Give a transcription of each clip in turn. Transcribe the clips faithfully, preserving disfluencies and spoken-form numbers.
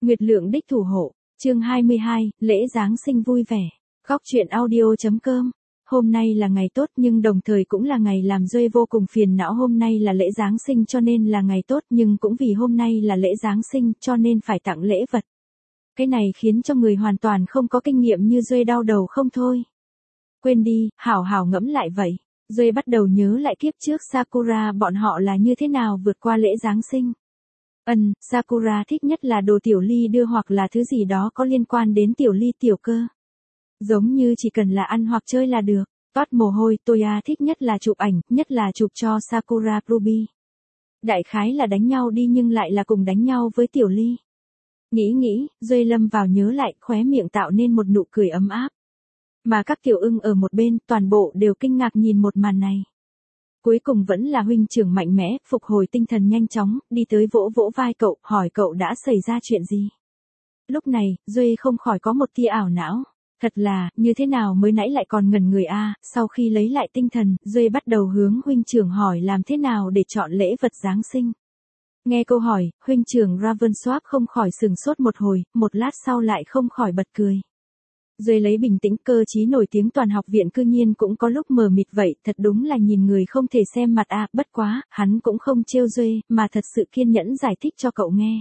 Nguyệt Lượng đích thủ hộ, chương hai mươi hai, lễ Giáng sinh vui vẻ. Góc truyện audio.com. Hôm nay là ngày tốt nhưng đồng thời cũng là ngày làm Duy vô cùng phiền não. Hôm nay là lễ Giáng sinh cho nên là ngày tốt, nhưng cũng vì hôm nay là lễ Giáng sinh cho nên phải tặng lễ vật. Cái này khiến cho người hoàn toàn không có kinh nghiệm như Duy đau đầu không thôi. Quên đi, hảo hảo ngẫm lại vậy. Duy bắt đầu nhớ lại kiếp trước Sakura bọn họ là như thế nào vượt qua lễ Giáng sinh. Ừm, Sakura thích nhất là đồ tiểu ly đưa hoặc là thứ gì đó có liên quan đến tiểu ly tiểu cơ. Giống như chỉ cần là ăn hoặc chơi là được. Toát mồ hôi, Toya thích nhất là chụp ảnh, nhất là chụp cho Sakura Ruby. Đại khái là đánh nhau đi nhưng lại là cùng đánh nhau với tiểu ly. Nghĩ nghĩ, Duy lâm vào nhớ lại, khóe miệng tạo nên một nụ cười ấm áp. Mà các tiểu ưng ở một bên, toàn bộ đều kinh ngạc nhìn một màn này. Cuối cùng vẫn là huynh trưởng mạnh mẽ, phục hồi tinh thần nhanh chóng, đi tới vỗ vỗ vai cậu, hỏi cậu đã xảy ra chuyện gì. Lúc này, Duy không khỏi có một tia ảo não. Thật là, như thế nào mới nãy lại còn ngẩn người a? Sau khi lấy lại tinh thần, Duy bắt đầu hướng huynh trưởng hỏi làm thế nào để chọn lễ vật Giáng sinh. Nghe câu hỏi, huynh trưởng Ravenswap không khỏi sừng sốt một hồi, một lát sau lại không khỏi bật cười. Duy lấy bình tĩnh, cơ trí nổi tiếng toàn học viện cư nhiên cũng có lúc mờ mịt vậy, thật đúng là nhìn người không thể xem mặt a. Bất quá, hắn cũng không trêu Duy, mà thật sự kiên nhẫn giải thích cho cậu nghe.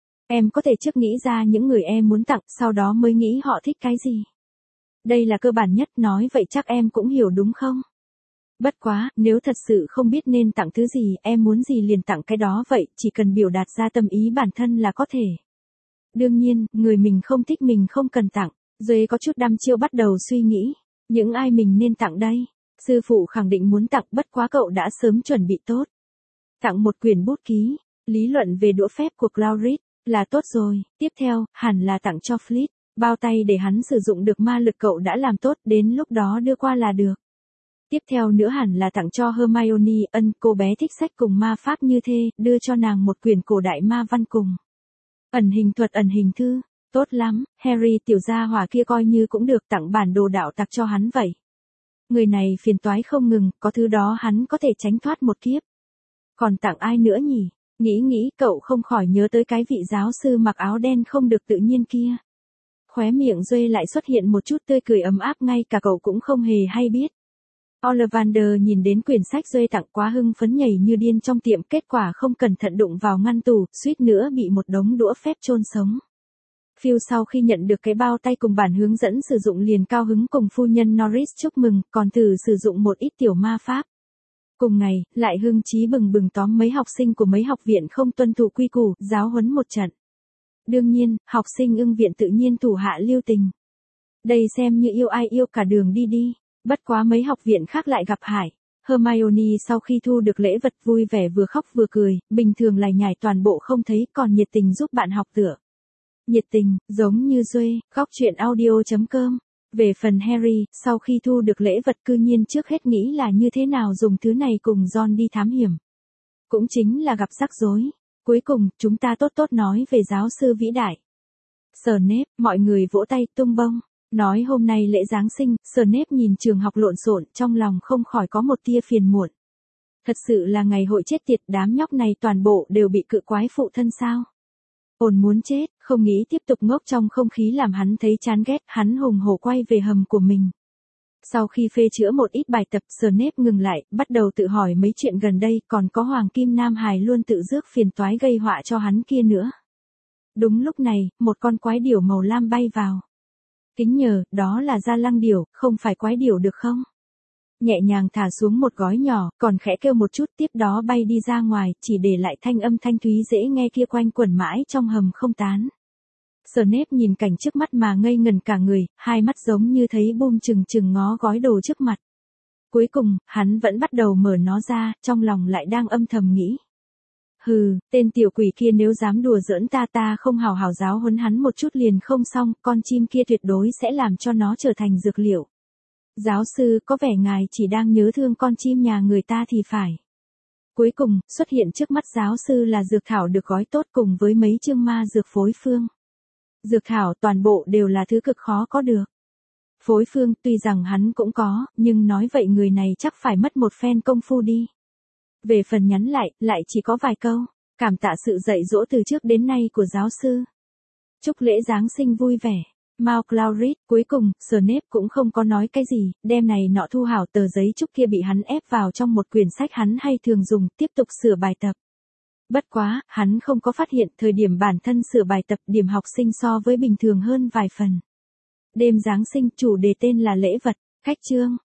Em có thể trước nghĩ ra những người em muốn tặng, sau đó mới nghĩ họ thích cái gì. Đây là cơ bản nhất, nói vậy chắc em cũng hiểu đúng không? Bất quá, nếu thật sự không biết nên tặng thứ gì, em muốn gì liền tặng cái đó vậy, chỉ cần biểu đạt ra tâm ý bản thân là có thể. Đương nhiên, người mình không thích mình không cần tặng. Duy có chút đăm chiêu bắt đầu suy nghĩ, những ai mình nên tặng đây? Sư phụ khẳng định muốn tặng, bất quá cậu đã sớm chuẩn bị tốt. Tặng một quyển bút ký, lý luận về đũa phép của Claurit, là tốt rồi. Tiếp theo, hẳn là tặng cho Fleet, bao tay để hắn sử dụng được ma lực cậu đã làm tốt, đến lúc đó đưa qua là được. Tiếp theo nữa hẳn là tặng cho Hermione, ân, cô bé thích sách cùng ma pháp như thế, đưa cho nàng một quyển cổ đại ma văn cùng ẩn hình thuật ẩn hình thư. Tốt lắm, Harry tiểu gia hỏa kia coi như cũng được, tặng bản đồ đạo tặc cho hắn vậy. Người này phiền toái không ngừng, có thứ đó hắn có thể tránh thoát một kiếp. Còn tặng ai nữa nhỉ? Nghĩ nghĩ cậu không khỏi nhớ tới cái vị giáo sư mặc áo đen không được tự nhiên kia. Khóe miệng Duy lại xuất hiện một chút tươi cười ấm áp, ngay cả cậu cũng không hề hay biết. Ollivander nhìn đến quyển sách Duy tặng quá hưng phấn nhảy như điên trong tiệm, kết quả không cẩn thận đụng vào ngăn tủ, suýt nữa bị một đống đũa phép chôn sống. Phil sau khi nhận được cái bao tay cùng bản hướng dẫn sử dụng liền cao hứng cùng phu nhân Norris chúc mừng, còn thử sử dụng một ít tiểu ma pháp. Cùng ngày, lại hưng chí bừng bừng tóm mấy học sinh của mấy học viện không tuân thủ quy củ, giáo huấn một trận. Đương nhiên, học sinh ưng viện tự nhiên thủ hạ lưu tình. Đây xem như yêu ai yêu cả đường đi đi, bất quá mấy học viện khác lại gặp hại. Hermione sau khi thu được lễ vật vui vẻ vừa khóc vừa cười, bình thường lải nhải toàn bộ không thấy, còn nhiệt tình giúp bạn học tựa. Nhiệt tình, giống như Duy, góc truyện audio.com. Về phần Harry, sau khi thu được lễ vật cư nhiên trước hết nghĩ là như thế nào dùng thứ này cùng Ron đi thám hiểm. Cũng chính là gặp rắc rối. Cuối cùng, chúng ta tốt tốt nói về giáo sư vĩ đại. Snape, mọi người vỗ tay tung bông. Nói hôm nay lễ Giáng sinh, Snape nhìn trường học lộn xộn, trong lòng không khỏi có một tia phiền muộn. Thật sự là ngày hội chết tiệt, đám nhóc này toàn bộ đều bị cự quái phụ thân sao? Ồn muốn chết, không nghĩ tiếp tục ngốc trong không khí làm hắn thấy chán ghét, hắn hùng hổ quay về hầm của mình. Sau khi phê chữa một ít bài tập, Snape ngừng lại, bắt đầu tự hỏi mấy chuyện gần đây, còn có Hoàng Kim Nam Hài luôn tự rước phiền toái gây họa cho hắn kia nữa. Đúng lúc này, một con quái điểu màu lam bay vào. Kính nhờ, đó là Gia Lăng điểu, không phải quái điểu được không? Nhẹ nhàng thả xuống một gói nhỏ, còn khẽ kêu một chút, tiếp đó bay đi ra ngoài, chỉ để lại thanh âm thanh thúy dễ nghe kia quanh quẩn mãi trong hầm không tán. Snape nhìn cảnh trước mắt mà ngây ngẩn cả người, hai mắt giống như thấy bum chừng chừng ngó gói đồ trước mặt. Cuối cùng, hắn vẫn bắt đầu mở nó ra, trong lòng lại đang âm thầm nghĩ. Hừ, tên tiểu quỷ kia nếu dám đùa giỡn ta ta không hào hào giáo huấn hắn một chút liền không xong, con chim kia tuyệt đối sẽ làm cho nó trở thành dược liệu. Giáo sư, có vẻ ngài chỉ đang nhớ thương con chim nhà người ta thì phải. Cuối cùng, xuất hiện trước mắt giáo sư là dược thảo được gói tốt cùng với mấy chương ma dược phối phương. Dược thảo toàn bộ đều là thứ cực khó có được. Phối phương tuy rằng hắn cũng có, nhưng nói vậy người này chắc phải mất một phen công phu đi. Về phần nhắn lại, lại chỉ có vài câu, cảm tạ sự dạy dỗ từ trước đến nay của giáo sư. Chúc lễ Giáng sinh vui vẻ. Mao Claurit, cuối cùng, Snape cũng không có nói cái gì, đem này nọ thu hảo tờ giấy chúc kia bị hắn ép vào trong một quyển sách hắn hay thường dùng, tiếp tục sửa bài tập. Bất quá, hắn không có phát hiện thời điểm bản thân sửa bài tập điểm học sinh so với bình thường hơn vài phần. Đêm Giáng sinh chủ đề tên là lễ vật, khách chương.